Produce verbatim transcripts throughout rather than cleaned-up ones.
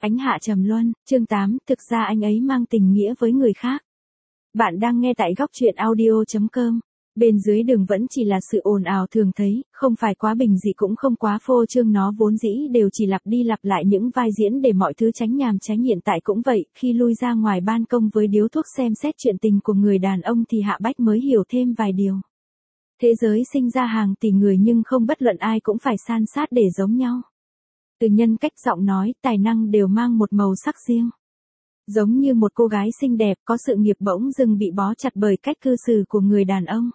Ánh Hạ Trầm Luân, chương tám, thực ra anh ấy mang tình nghĩa với người khác. Bạn đang nghe tại góc truyện audio chấm com. Bên dưới đường vẫn chỉ là sự ồn ào thường thấy, không phải quá bình dị cũng không quá phô trương, nó vốn dĩ đều chỉ lặp đi lặp lại những vai diễn để mọi thứ tránh nhàm chán. Hiện tại cũng vậy, khi lui ra ngoài ban công với điếu thuốc xem xét chuyện tình của người đàn ông thì Hạ Bách mới hiểu thêm vài điều. Thế giới sinh ra hàng tỷ người nhưng không bất luận ai cũng phải san sát để giống nhau. Từ nhân cách, giọng nói, tài năng đều mang một màu sắc riêng. Giống như một cô gái xinh đẹp có sự nghiệp bỗng dưng bị bó chặt bởi cách cư xử của người đàn ông.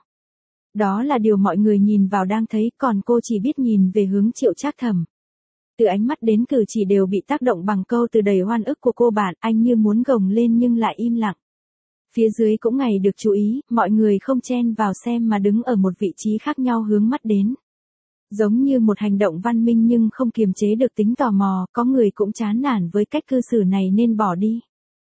Đó là điều mọi người nhìn vào đang thấy, còn cô chỉ biết nhìn về hướng Triệu Trác Thẩm. Từ ánh mắt đến cử chỉ đều bị tác động bằng câu từ đầy oan ức của cô bạn, anh như muốn gồng lên nhưng lại im lặng. Phía dưới cũng ngày được chú ý, mọi người không chen vào xem mà đứng ở một vị trí khác nhau hướng mắt đến. Giống như một hành động văn minh nhưng không kiềm chế được tính tò mò, có người cũng chán nản với cách cư xử này nên bỏ đi.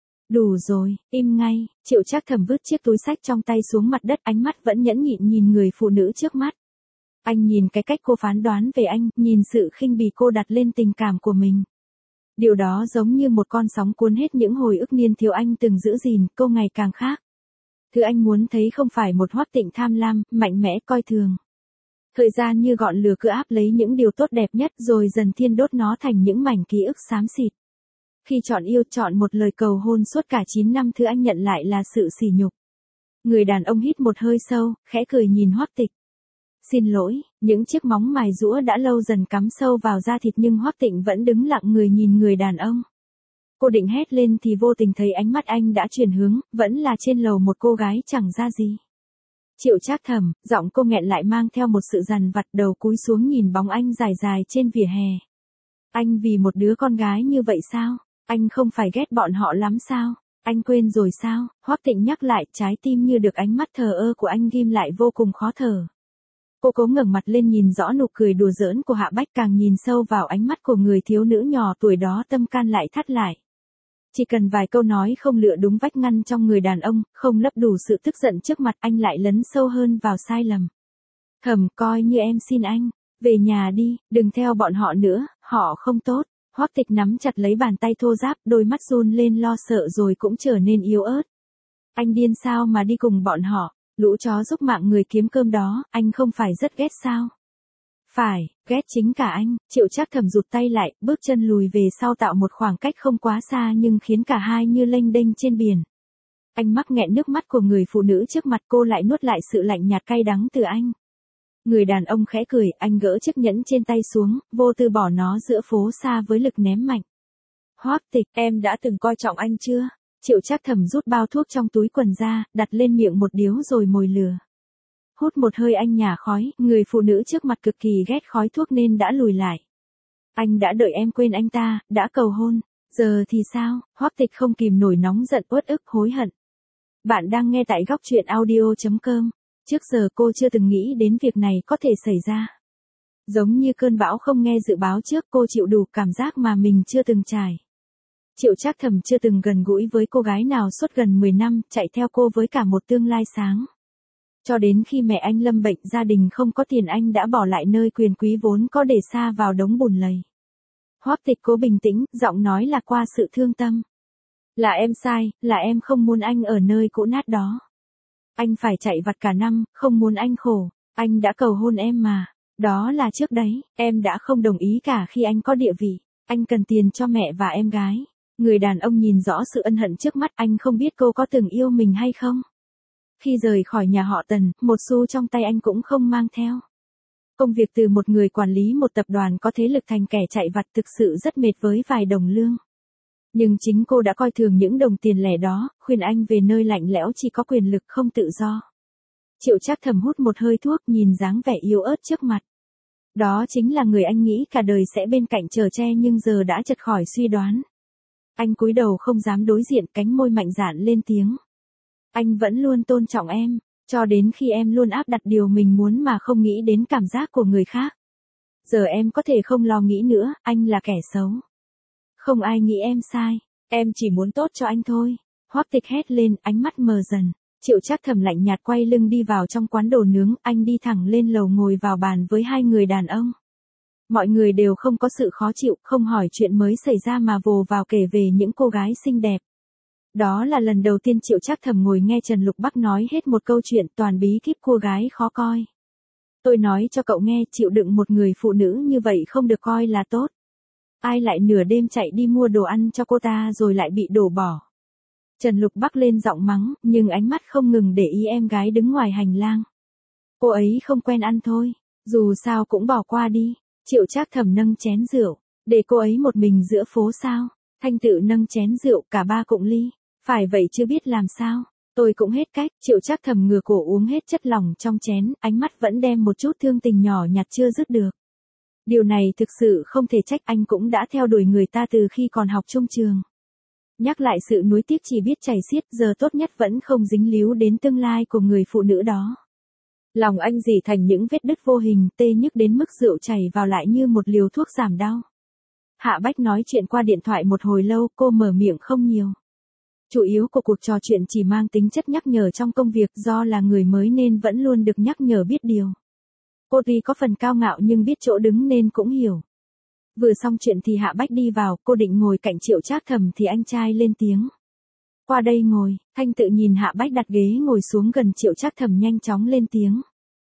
Đủ rồi, im ngay. Triệu Trác Thẩm vứt chiếc túi xách trong tay xuống mặt đất, ánh mắt vẫn nhẫn nhịn nhìn người phụ nữ trước mắt. Anh nhìn cái cách cô phán đoán về anh, nhìn sự khinh bỉ cô đặt lên tình cảm của mình. Điều đó giống như một con sóng cuốn hết những hồi ức niên thiếu anh từng giữ gìn, cô ngày càng khác. Thứ anh muốn thấy không phải một Hoắc Tịnh tham lam, mạnh mẽ, coi thường. Thời gian như gọn lửa cứ áp lấy những điều tốt đẹp nhất rồi dần thiêu đốt nó thành những mảnh ký ức xám xịt. Khi chọn yêu, chọn một lời cầu hôn suốt cả chín năm, thứ anh nhận lại là sự sỉ nhục. Người đàn ông hít một hơi sâu, khẽ cười nhìn Hoắc Tịch. Xin lỗi, những chiếc móng mài giũa đã lâu dần cắm sâu vào da thịt nhưng Hoắc Tịnh vẫn đứng lặng người nhìn người đàn ông. Cô định hét lên thì vô tình thấy ánh mắt anh đã chuyển hướng, vẫn là trên lầu một cô gái chẳng ra gì. Triệu Trác Thẩm, giọng cô nghẹn lại mang theo một sự dằn vặt, đầu cúi xuống nhìn bóng anh dài dài trên vỉa hè. Anh vì một đứa con gái như vậy sao? Anh không phải ghét bọn họ lắm sao? Anh quên rồi sao? Hoắc Tịnh nhắc lại, trái tim như được ánh mắt thờ ơ của anh ghim lại vô cùng khó thở. Cô cố ngẩng mặt lên nhìn rõ nụ cười đùa giỡn của Hạ Bách, càng nhìn sâu vào ánh mắt của người thiếu nữ nhỏ tuổi đó tâm can lại thắt lại. Chỉ cần vài câu nói không lựa đúng vách ngăn trong người đàn ông, không lấp đủ sự tức giận trước mặt, anh lại lấn sâu hơn vào sai lầm. Thầm, coi như em xin anh, về nhà đi, đừng theo bọn họ nữa, họ không tốt. Hoắc Tịch nắm chặt lấy bàn tay thô ráp, đôi mắt run lên lo sợ rồi cũng trở nên yếu ớt. Anh điên sao mà đi cùng bọn họ, lũ chó giúp mạng người kiếm cơm đó, anh không phải rất ghét sao? Phải, ghét chính cả anh. Triệu Trác Thẩm rụt tay lại, bước chân lùi về sau tạo một khoảng cách không quá xa nhưng khiến cả hai như lênh đênh trên biển. Anh mắc nghẹn nước mắt của người phụ nữ trước mặt, cô lại nuốt lại sự lạnh nhạt cay đắng từ anh. Người đàn ông khẽ cười, anh gỡ chiếc nhẫn trên tay xuống, vô tư bỏ nó giữa phố xa với lực ném mạnh. Hoắc Tịch, em đã từng coi trọng anh chưa? Triệu Trác Thẩm rút bao thuốc trong túi quần ra, đặt lên miệng một điếu rồi mồi lửa. Hút một hơi anh nhả khói, người phụ nữ trước mặt cực kỳ ghét khói thuốc nên đã lùi lại. Anh đã đợi em quên anh ta, đã cầu hôn, giờ thì sao? Hoắc Tịch không kìm nổi nóng giận, uất ức, hối hận. Bạn đang nghe tại góc truyện audio chấm com. Trước giờ cô chưa từng nghĩ đến việc này có thể xảy ra. Giống như cơn bão không nghe dự báo trước, cô chịu đủ cảm giác mà mình chưa từng trải. Triệu Trác Thẩm chưa từng gần gũi với cô gái nào suốt gần mười năm, chạy theo cô với cả một tương lai sáng. Cho đến khi mẹ anh lâm bệnh, gia đình không có tiền, anh đã bỏ lại nơi quyền quý vốn có để xa vào đống bùn lầy. Hoắc Tịch cố bình tĩnh, giọng nói là qua sự thương tâm. Là em sai, là em không muốn anh ở nơi cũ nát đó. Anh phải chạy vặt cả năm, không muốn anh khổ, anh đã cầu hôn em mà. Đó là trước đấy, em đã không đồng ý cả khi anh có địa vị. Anh cần tiền cho mẹ và em gái. Người đàn ông nhìn rõ sự ân hận trước mắt, anh không biết cô có từng yêu mình hay không. Khi rời khỏi nhà họ Tần, một xu trong tay anh cũng không mang theo. Công việc từ một người quản lý một tập đoàn có thế lực thành kẻ chạy vặt thực sự rất mệt với vài đồng lương. Nhưng chính cô đã coi thường những đồng tiền lẻ đó, khuyên anh về nơi lạnh lẽo chỉ có quyền lực không tự do. Triệu Trác Thẩm hút một hơi thuốc, nhìn dáng vẻ yếu ớt trước mặt. Đó chính là người anh nghĩ cả đời sẽ bên cạnh chở che nhưng giờ đã chật khỏi suy đoán. Anh cúi đầu không dám đối diện, cánh môi mạnh dạn lên tiếng. Anh vẫn luôn tôn trọng em, cho đến khi em luôn áp đặt điều mình muốn mà không nghĩ đến cảm giác của người khác. Giờ em có thể không lo nghĩ nữa, anh là kẻ xấu. Không ai nghĩ em sai, em chỉ muốn tốt cho anh thôi. Hoắc Tịch hét lên, ánh mắt mờ dần. Triệu Trác Thẩm lạnh nhạt quay lưng đi vào trong quán đồ nướng, anh đi thẳng lên lầu ngồi vào bàn với hai người đàn ông. Mọi người đều không có sự khó chịu, không hỏi chuyện mới xảy ra mà vồ vào kể về những cô gái xinh đẹp. Đó là lần đầu tiên Triệu Trác Thẩm ngồi nghe Trần Lục Bắc nói hết một câu chuyện toàn bí kíp cô gái khó coi. Tôi nói cho cậu nghe, chịu đựng một người phụ nữ như vậy không được coi là tốt. Ai lại nửa đêm chạy đi mua đồ ăn cho cô ta rồi lại bị đổ bỏ. Trần Lục Bắc lên giọng mắng, nhưng ánh mắt không ngừng để ý em gái đứng ngoài hành lang. Cô ấy không quen ăn thôi, dù sao cũng bỏ qua đi. Triệu Trác Thẩm nâng chén rượu, để cô ấy một mình giữa phố sao? Thanh Tự nâng chén rượu, cả ba cụng ly. Phải vậy chứ biết làm sao? Tôi cũng hết cách. Triệu Trác Thẩm ngửa cổ uống hết chất lỏng trong chén, ánh mắt vẫn đem một chút thương tình nhỏ nhặt chưa dứt được. Điều này thực sự không thể trách, anh cũng đã theo đuổi người ta từ khi còn học trung trường. Nhắc lại sự nuối tiếc chỉ biết chảy xiết, giờ tốt nhất vẫn không dính líu đến tương lai của người phụ nữ đó. Lòng anh dỉ thành những vết đứt vô hình, tê nhức đến mức rượu chảy vào lại như một liều thuốc giảm đau. Hạ Bách nói chuyện qua điện thoại một hồi lâu, cô mở miệng không nhiều. Chủ yếu của cuộc trò chuyện chỉ mang tính chất nhắc nhở trong công việc, do là người mới nên vẫn luôn được nhắc nhở biết điều. Cô tuy có phần cao ngạo nhưng biết chỗ đứng nên cũng hiểu. Vừa xong chuyện thì Hạ Bách đi vào, cô định ngồi cạnh Triệu Trác Thẩm thì anh trai lên tiếng. Qua đây ngồi. Thanh Tự nhìn Hạ Bách đặt ghế ngồi xuống gần Triệu Trác Thẩm nhanh chóng lên tiếng.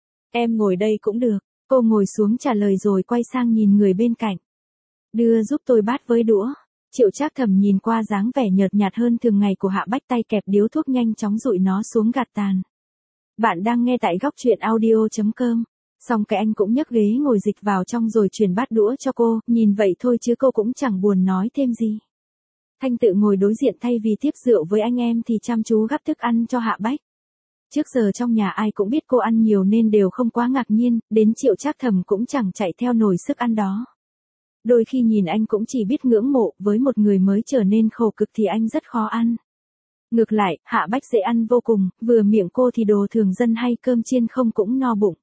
Em ngồi đây cũng được. Cô ngồi xuống trả lời rồi quay sang nhìn người bên cạnh. Đưa giúp tôi bát với đũa. Triệu Trác Thẩm nhìn qua dáng vẻ nhợt nhạt hơn thường ngày của Hạ Bách, tay kẹp điếu thuốc nhanh chóng dụi nó xuống gạt tàn. Bạn đang nghe tại góc truyện audio chấm com. Xong cái anh cũng nhấc ghế ngồi dịch vào trong rồi chuyển bát đũa cho cô, nhìn vậy thôi chứ cô cũng chẳng buồn nói thêm gì. Thanh Tự ngồi đối diện thay vì tiếp rượu với anh em thì chăm chú gắp thức ăn cho Hạ Bách. Trước giờ trong nhà ai cũng biết cô ăn nhiều nên đều không quá ngạc nhiên, đến Triệu Trác Thẩm cũng chẳng chạy theo nổi sức ăn đó. Đôi khi nhìn anh cũng chỉ biết ngưỡng mộ, với một người mới trở nên khổ cực thì anh rất khó ăn. Ngược lại, Hạ Bách dễ ăn vô cùng, vừa miệng cô thì đồ thường dân hay cơm chiên không cũng no bụng.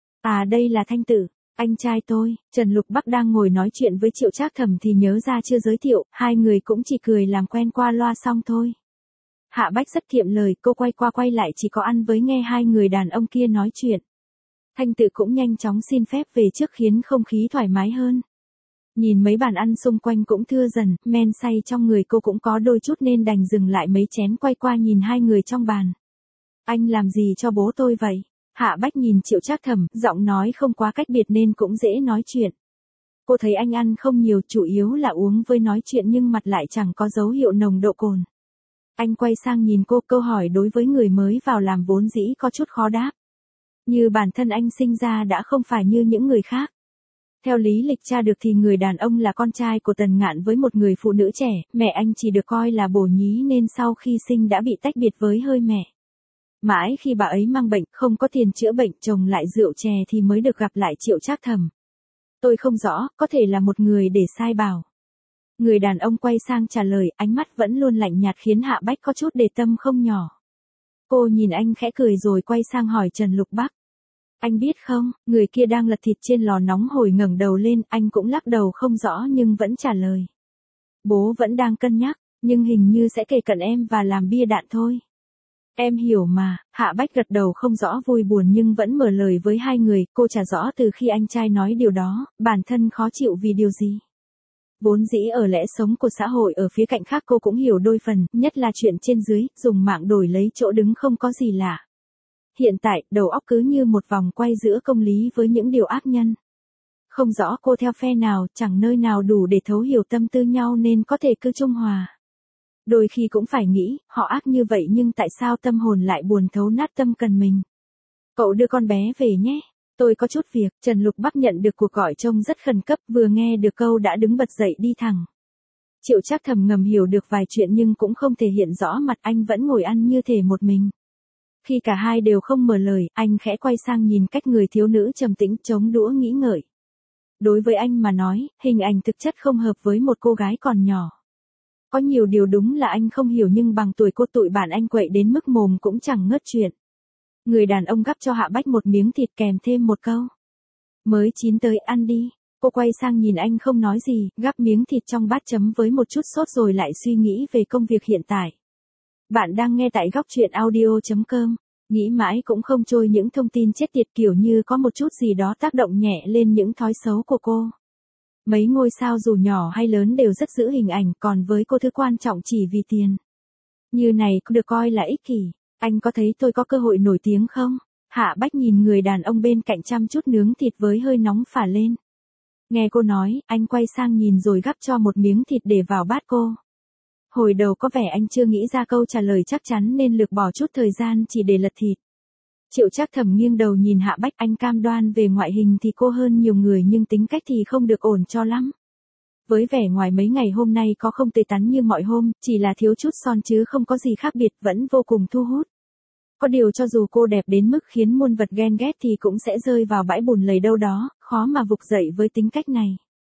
À đây là Thanh Tự, anh trai tôi. Trần Lục Bắc đang ngồi nói chuyện với Triệu Trác Thẩm thì nhớ ra chưa giới thiệu, hai người cũng chỉ cười làm quen qua loa xong thôi. Hạ Bách rất kiệm lời, cô quay qua quay lại chỉ có ăn với nghe hai người đàn ông kia nói chuyện. Thanh Tự cũng nhanh chóng xin phép về trước khiến không khí thoải mái hơn. Nhìn mấy bàn ăn xung quanh cũng thưa dần, men say trong người cô cũng có đôi chút nên đành dừng lại mấy chén quay qua nhìn hai người trong bàn. Anh làm gì cho bố tôi vậy? Hạ Bách nhìn Triệu Trác Thẩm, giọng nói không quá cách biệt nên cũng dễ nói chuyện. Cô thấy anh ăn không nhiều, chủ yếu là uống với nói chuyện nhưng mặt lại chẳng có dấu hiệu nồng độ cồn. Anh quay sang nhìn cô, câu hỏi đối với người mới vào làm vốn dĩ có chút khó đáp. Như bản thân anh sinh ra đã không phải như những người khác. Theo lý lịch tra được thì người đàn ông là con trai của Tần Ngạn với một người phụ nữ trẻ, mẹ anh chỉ được coi là bổ nhí nên sau khi sinh đã bị tách biệt với hơi mẹ. Mãi khi bà ấy mang bệnh, không có tiền chữa bệnh, chồng lại rượu chè thì mới được gặp lại Triệu Trác Thẩm. Tôi không rõ, có thể là một người để sai bảo. Người đàn ông quay sang trả lời, ánh mắt vẫn luôn lạnh nhạt khiến Hạ Bách có chút để tâm không nhỏ. Cô nhìn anh khẽ cười rồi quay sang hỏi Trần Lục Bắc. Anh biết không, người kia đang lật thịt trên lò nóng hổi ngẩng đầu lên, anh cũng lắc đầu không rõ nhưng vẫn trả lời. Bố vẫn đang cân nhắc, nhưng hình như sẽ kề cận em và làm bia đạn thôi. Em hiểu mà. Hạ Bách gật đầu không rõ vui buồn nhưng vẫn mở lời với hai người, cô chả rõ từ khi anh trai nói điều đó, bản thân khó chịu vì điều gì. Vốn dĩ ở lẽ sống của xã hội ở phía cạnh khác cô cũng hiểu đôi phần, nhất là chuyện trên dưới, dùng mạng đổi lấy chỗ đứng không có gì lạ. Hiện tại, đầu óc cứ như một vòng quay giữa công lý với những điều ác nhân. Không rõ cô theo phe nào, chẳng nơi nào đủ để thấu hiểu tâm tư nhau nên có thể cứ trung hòa. Đôi khi cũng phải nghĩ, họ ác như vậy nhưng tại sao tâm hồn lại buồn thấu nát tâm cần mình. Cậu đưa con bé về nhé. Tôi có chút việc. Trần Lục Bắc nhận được cuộc gọi trông rất khẩn cấp, vừa nghe được câu đã đứng bật dậy đi thẳng. Triệu Trác Thẩm ngầm hiểu được vài chuyện nhưng cũng không thể hiện rõ mặt, anh vẫn ngồi ăn như thể một mình. Khi cả hai đều không mở lời, anh khẽ quay sang nhìn cách người thiếu nữ trầm tĩnh chống đũa nghĩ ngợi. Đối với anh mà nói, hình ảnh thực chất không hợp với một cô gái còn nhỏ. Có nhiều điều đúng là anh không hiểu nhưng bằng tuổi cô tụi bạn anh quậy đến mức mồm cũng chẳng ngớt chuyện. Người đàn ông gắp cho Hạ Bách một miếng thịt kèm thêm một câu. Mới chín tới, ăn đi. Cô quay sang nhìn anh không nói gì, gắp miếng thịt trong bát chấm với một chút sốt rồi lại suy nghĩ về công việc hiện tại. Bạn đang nghe tại góc truyện audio chấm com. Nghĩ mãi cũng không trôi những thông tin chết tiệt kiểu như có một chút gì đó tác động nhẹ lên những thói xấu của cô. Mấy ngôi sao dù nhỏ hay lớn đều rất giữ hình ảnh, còn với cô thứ quan trọng chỉ vì tiền. Như này cũng được coi là ích kỷ. Anh có thấy tôi có cơ hội nổi tiếng không? Hạ Bách nhìn người đàn ông bên cạnh chăm chút nướng thịt với hơi nóng phả lên. Nghe cô nói, anh quay sang nhìn rồi gắp cho một miếng thịt để vào bát cô. Hồi đầu có vẻ anh chưa nghĩ ra câu trả lời chắc chắn nên lược bỏ chút thời gian chỉ để lật thịt. Triệu Trác Thẩm nghiêng đầu nhìn Hạ Bách, anh cam đoan về ngoại hình thì cô hơn nhiều người nhưng tính cách thì không được ổn cho lắm. Với vẻ ngoài mấy ngày hôm nay có không tươi tắn như mọi hôm, chỉ là thiếu chút son chứ không có gì khác biệt, vẫn vô cùng thu hút. Có điều cho dù cô đẹp đến mức khiến muôn vật ghen ghét thì cũng sẽ rơi vào bãi bùn lầy đâu đó, khó mà vực dậy với tính cách này.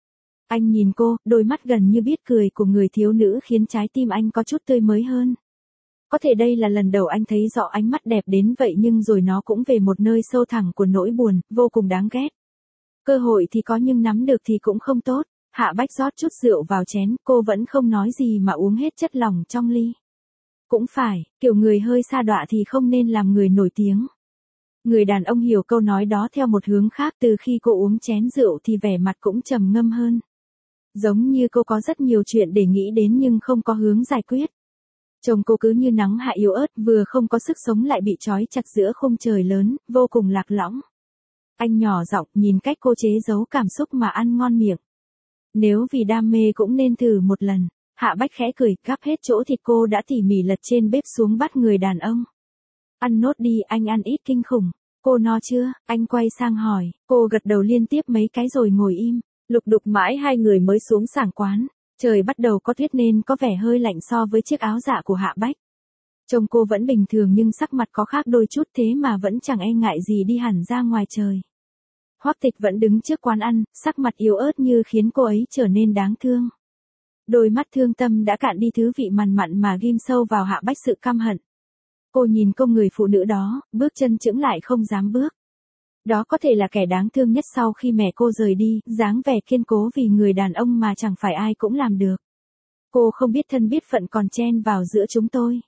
Anh nhìn cô, đôi mắt gần như biết cười của người thiếu nữ khiến trái tim anh có chút tươi mới hơn. Có thể đây là lần đầu anh thấy rõ ánh mắt đẹp đến vậy nhưng rồi nó cũng về một nơi sâu thẳm của nỗi buồn, vô cùng đáng ghét. Cơ hội thì có nhưng nắm được thì cũng không tốt. Hạ Bách rót chút rượu vào chén, cô vẫn không nói gì mà uống hết chất lỏng trong ly. Cũng phải, kiểu người hơi sa đọa thì không nên làm người nổi tiếng. Người đàn ông hiểu câu nói đó theo một hướng khác, từ khi cô uống chén rượu thì vẻ mặt cũng trầm ngâm hơn. Giống như cô có rất nhiều chuyện để nghĩ đến nhưng không có hướng giải quyết. Chồng cô cứ như nắng hạ yếu ớt, vừa không có sức sống lại bị trói chặt giữa khung trời lớn, vô cùng lạc lõng. Anh nhỏ giọng nhìn cách cô chế giấu cảm xúc mà ăn ngon miệng. Nếu vì đam mê cũng nên thử một lần. Hạ Bách khẽ cười, gắp hết chỗ thịt cô đã tỉ mỉ lật trên bếp xuống bắt người đàn ông. Ăn nốt đi, anh ăn ít kinh khủng. Cô no chưa? Anh quay sang hỏi. Cô gật đầu liên tiếp mấy cái rồi ngồi im. Lục đục mãi hai người mới xuống sảng quán. Trời bắt đầu có tuyết nên có vẻ hơi lạnh so với chiếc áo dạ của Hạ Bách. Trông cô vẫn bình thường nhưng sắc mặt có khác đôi chút, thế mà vẫn chẳng e ngại gì đi hẳn ra ngoài trời. Hoắc Tịch vẫn đứng trước quán ăn, sắc mặt yếu ớt như khiến cô ấy trở nên đáng thương. Đôi mắt thương tâm đã cạn đi thứ vị mằn mặn mà ghim sâu vào Hạ Bách sự căm hận. Cô nhìn cô người phụ nữ đó, bước chân chững lại không dám bước. Đó có thể là kẻ đáng thương nhất sau khi mẹ cô rời đi, dáng vẻ kiên cố vì người đàn ông mà chẳng phải ai cũng làm được. Cô không biết thân biết phận còn chen vào giữa chúng tôi.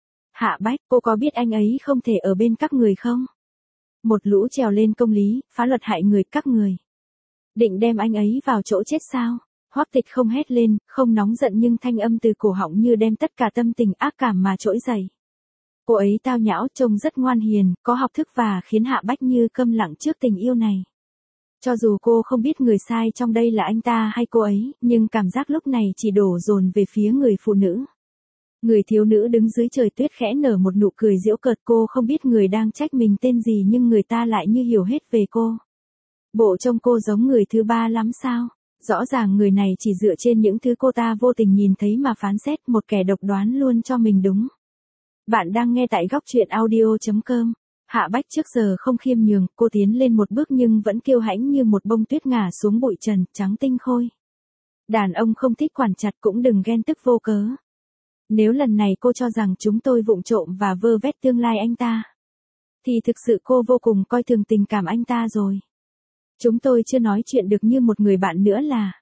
Hạ Bách, cô có biết anh ấy không thể ở bên các người không? Một lũ trèo lên công lý, phá luật hại người các người. Định đem anh ấy vào chỗ chết sao? Hoắc Tịch không hét lên, không nóng giận nhưng thanh âm từ cổ họng như đem tất cả tâm tình ác cảm mà trỗi dậy. Cô ấy tao nhã, trông rất ngoan hiền, có học thức và khiến Hạ Bách như câm lặng trước tình yêu này. Cho dù cô không biết người sai trong đây là anh ta hay cô ấy, nhưng cảm giác lúc này chỉ đổ dồn về phía người phụ nữ. Người thiếu nữ đứng dưới trời tuyết khẽ nở một nụ cười giễu cợt, cô không biết người đang trách mình tên gì nhưng người ta lại như hiểu hết về cô. Bộ trông cô giống người thứ ba lắm sao? Rõ ràng người này chỉ dựa trên những thứ cô ta vô tình nhìn thấy mà phán xét, một kẻ độc đoán luôn cho mình đúng. Bạn đang nghe tại góc truyện audio chấm com. Hạ Bách trước giờ không khiêm nhường, cô tiến lên một bước nhưng vẫn kiêu hãnh như một bông tuyết ngả xuống bụi trần, trắng tinh khôi. Đàn ông không thích quản chặt cũng đừng ghen tức vô cớ. Nếu lần này cô cho rằng chúng tôi vụng trộm và vơ vét tương lai anh ta, thì thực sự cô vô cùng coi thường tình cảm anh ta rồi. Chúng tôi chưa nói chuyện được như một người bạn nữa là.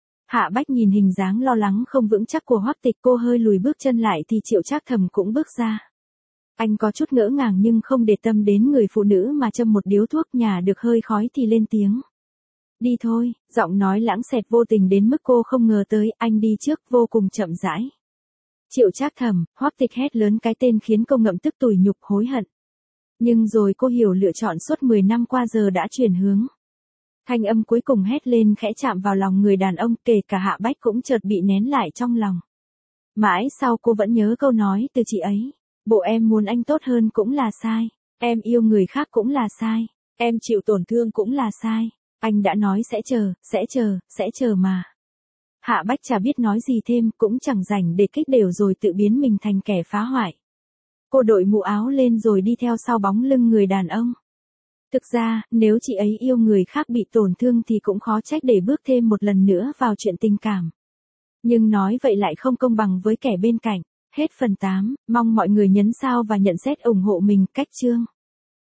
Hạ Bách nhìn hình dáng lo lắng không vững chắc của Hoắc Tịch, cô hơi lùi bước chân lại thì Triệu Trác Thẩm cũng bước ra. Anh có chút ngỡ ngàng nhưng không để tâm đến người phụ nữ mà châm một điếu thuốc, nhả được hơi khói thì lên tiếng. Đi thôi, giọng nói lãng xẹt vô tình đến mức cô không ngờ tới, anh đi trước vô cùng chậm rãi. Triệu Trác Thẩm, Hoắc Tịch hét lớn cái tên khiến cô ngậm tức tủi nhục hối hận. Nhưng rồi cô hiểu lựa chọn suốt mười năm qua giờ đã chuyển hướng. Thanh âm cuối cùng hét lên khẽ chạm vào lòng người đàn ông, kể cả Hạ Bách cũng chợt bị nén lại trong lòng. Mãi sau cô vẫn nhớ câu nói từ chị ấy. Bộ em muốn anh tốt hơn cũng là sai. Em yêu người khác cũng là sai. Em chịu tổn thương cũng là sai. Anh đã nói sẽ chờ, sẽ chờ, sẽ chờ mà. Hạ Bách chả biết nói gì thêm, cũng chẳng rảnh để kích đều rồi tự biến mình thành kẻ phá hoại. Cô đội mũ áo lên rồi đi theo sau bóng lưng người đàn ông. Thực ra, nếu chị ấy yêu người khác bị tổn thương thì cũng khó trách để bước thêm một lần nữa vào chuyện tình cảm. Nhưng nói vậy lại không công bằng với kẻ bên cạnh. Hết phần tám, mong mọi người nhấn sao và nhận xét ủng hộ mình, cách chương.